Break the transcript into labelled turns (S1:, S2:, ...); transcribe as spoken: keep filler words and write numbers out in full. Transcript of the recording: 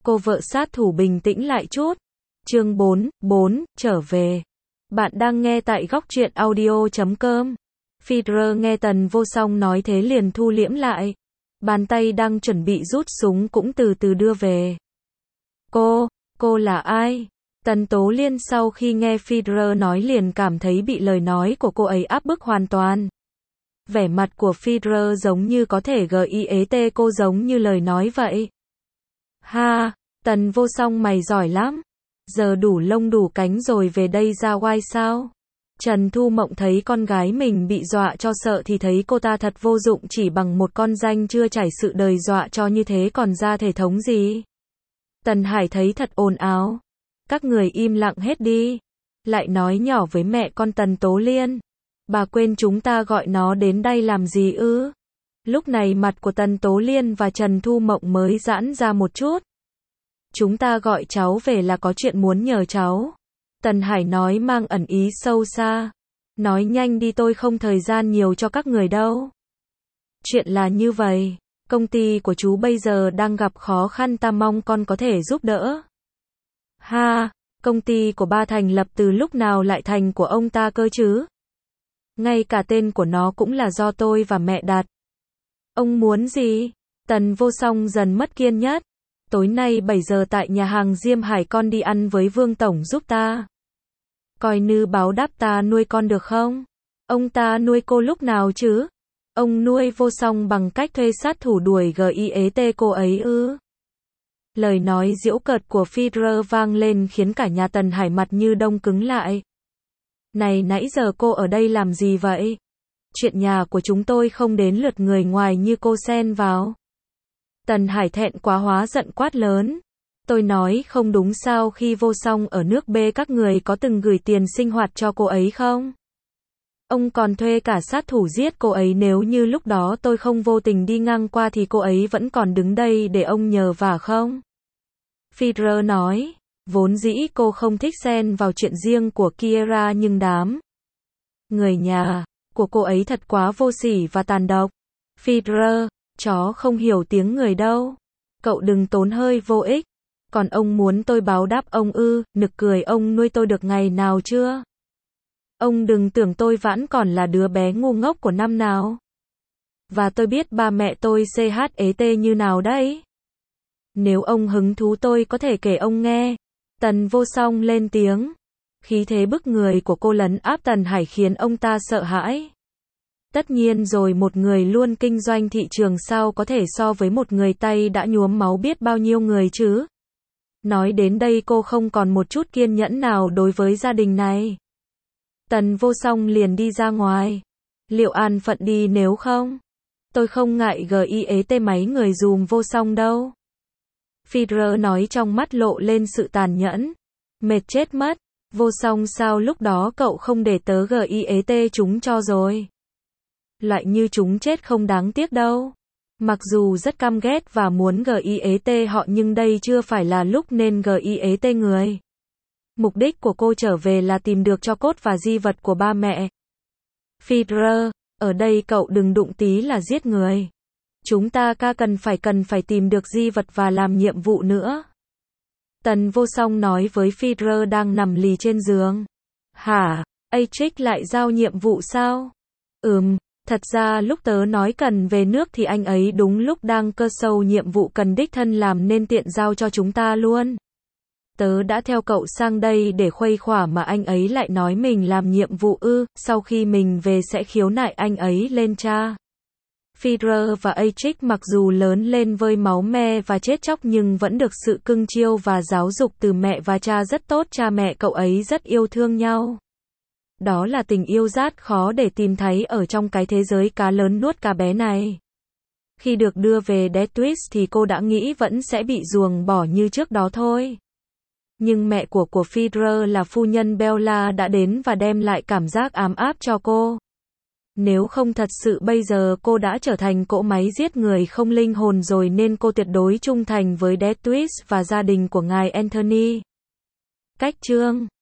S1: Cô vợ sát thủ bình tĩnh lại chút. Chương bốn, bốn, trở về. Bạn đang nghe tại góc truyện audio chấm com. Federer nghe Tần Vô Song nói thế liền thu liễm lại. Bàn tay đang chuẩn bị rút súng cũng từ từ đưa về. Cô, cô là ai? Tần Tố Liên sau khi nghe Federer nói liền cảm thấy bị lời nói của cô ấy áp bức hoàn toàn. Vẻ mặt của Federer giống như có thể giết cô giống như lời nói vậy. Ha, Tần Vô Song mày giỏi lắm. Giờ đủ lông đủ cánh rồi về đây ra oai sao? Trần Thu Mộng thấy con gái mình bị dọa cho sợ thì thấy cô ta thật vô dụng, chỉ bằng một con danh chưa trải sự đời dọa cho như thế còn ra thể thống gì. Tần Hải thấy thật ồn ào. Các người im lặng hết đi. Lại nói nhỏ với mẹ con Tần Tố Liên. Bà quên chúng ta gọi nó đến đây làm gì ư? Lúc này mặt của Tần Tố Liên và Trần Thu Mộng mới giãn ra một chút. Chúng ta gọi cháu về là có chuyện muốn nhờ cháu. Tần Hải nói mang ẩn ý sâu xa. Nói nhanh đi, tôi không thời gian nhiều cho các người đâu. Chuyện là như vậy. Công ty của chú bây giờ đang gặp khó khăn, ta mong con có thể giúp đỡ. Ha, công ty của ba thành lập từ lúc nào lại thành của ông ta cơ chứ? Ngay cả tên của nó cũng là do tôi và mẹ đặt. Ông muốn gì? Tần Vô Song dần mất kiên nhẫn. Tối nay bảy giờ tại nhà hàng Diêm Hải con đi ăn với Vương Tổng giúp ta. Coi như báo đáp ta nuôi con được không? Ông ta nuôi cô lúc nào chứ? Ông nuôi Vô Song bằng cách thuê sát thủ đuổi giết cô ấy ư? Lời nói giễu cợt của Federer vang lên khiến cả nhà Tần Hải mặt như đông cứng lại. Này, nãy giờ cô ở đây làm gì vậy? Chuyện nhà của chúng tôi không đến lượt người ngoài như cô xen vào. Tần Hải thẹn quá hóa giận quát lớn. Tôi nói không đúng sao, khi Vô Song ở nước B các người có từng gửi tiền sinh hoạt cho cô ấy không? Ông còn thuê cả sát thủ giết cô ấy, nếu như lúc đó tôi không vô tình đi ngang qua thì cô ấy vẫn còn đứng đây để ông nhờ vả không? Federer nói, vốn dĩ cô không thích xen vào chuyện riêng của Kiera nhưng đám người nhà của cô ấy thật quá vô sỉ và tàn độc. Federer, chó không hiểu tiếng người đâu. Cậu đừng tốn hơi vô ích. Còn ông muốn tôi báo đáp ông ư? Nực cười, ông nuôi tôi được ngày nào chưa? Ông đừng tưởng tôi vẫn còn là đứa bé ngu ngốc của năm nào. Và tôi biết ba mẹ tôi chết như nào đấy. Nếu ông hứng thú tôi có thể kể ông nghe. Tần Vô Song lên tiếng. Khí thế bức người của cô lấn áp Tần Hải khiến ông ta sợ hãi. Tất nhiên rồi, một người luôn kinh doanh thị trường sao có thể so với một người tay đã nhuốm máu biết bao nhiêu người chứ? Nói đến đây cô không còn một chút kiên nhẫn nào đối với gia đình này. Tần Vô Song liền đi ra ngoài. Liệu an phận đi nếu không? Tôi không ngại giết mấy người dùm Vô Song đâu. Federer nói trong mắt lộ lên sự tàn nhẫn. Mệt chết mất. Vô Song sao lúc đó cậu không để tớ giết chúng cho rồi? Loại như chúng chết không đáng tiếc đâu. Mặc dù rất căm ghét và muốn giết họ nhưng đây chưa phải là lúc nên giết người. Mục đích của cô trở về là tìm được tro cốt và di vật của ba mẹ. Federer, ở đây cậu đừng đụng tí là giết người. Chúng ta ca cần phải cần phải tìm được di vật và làm nhiệm vụ nữa. Tần Vô Song nói với Federer đang nằm lì trên giường. Hả, Atrix lại giao nhiệm vụ sao? Ừm, thật ra lúc tớ nói cần về nước thì anh ấy đúng lúc đang cơ sâu nhiệm vụ cần đích thân làm nên tiện giao cho chúng ta luôn. Tớ đã theo cậu sang đây để khuây khỏa mà anh ấy lại nói mình làm nhiệm vụ ư? Sau khi mình về sẽ khiếu nại anh ấy lên cha. Federer và Atrix mặc dù lớn lên với máu me và chết chóc nhưng vẫn được sự cưng chiêu và giáo dục từ mẹ và cha rất tốt. Cha mẹ cậu ấy rất yêu thương nhau. Đó là tình yêu rất khó để tìm thấy ở trong cái thế giới cá lớn nuốt cá bé này. Khi được đưa về Death Twist thì cô đã nghĩ vẫn sẽ bị ruồng bỏ như trước đó thôi. Nhưng mẹ của của Federer là phu nhân Bella đã đến và đem lại cảm giác ấm áp cho cô. Nếu không thật sự bây giờ cô đã trở thành cỗ máy giết người không linh hồn rồi, nên cô tuyệt đối trung thành với Death Twist và gia đình của ngài Anthony. Cách chương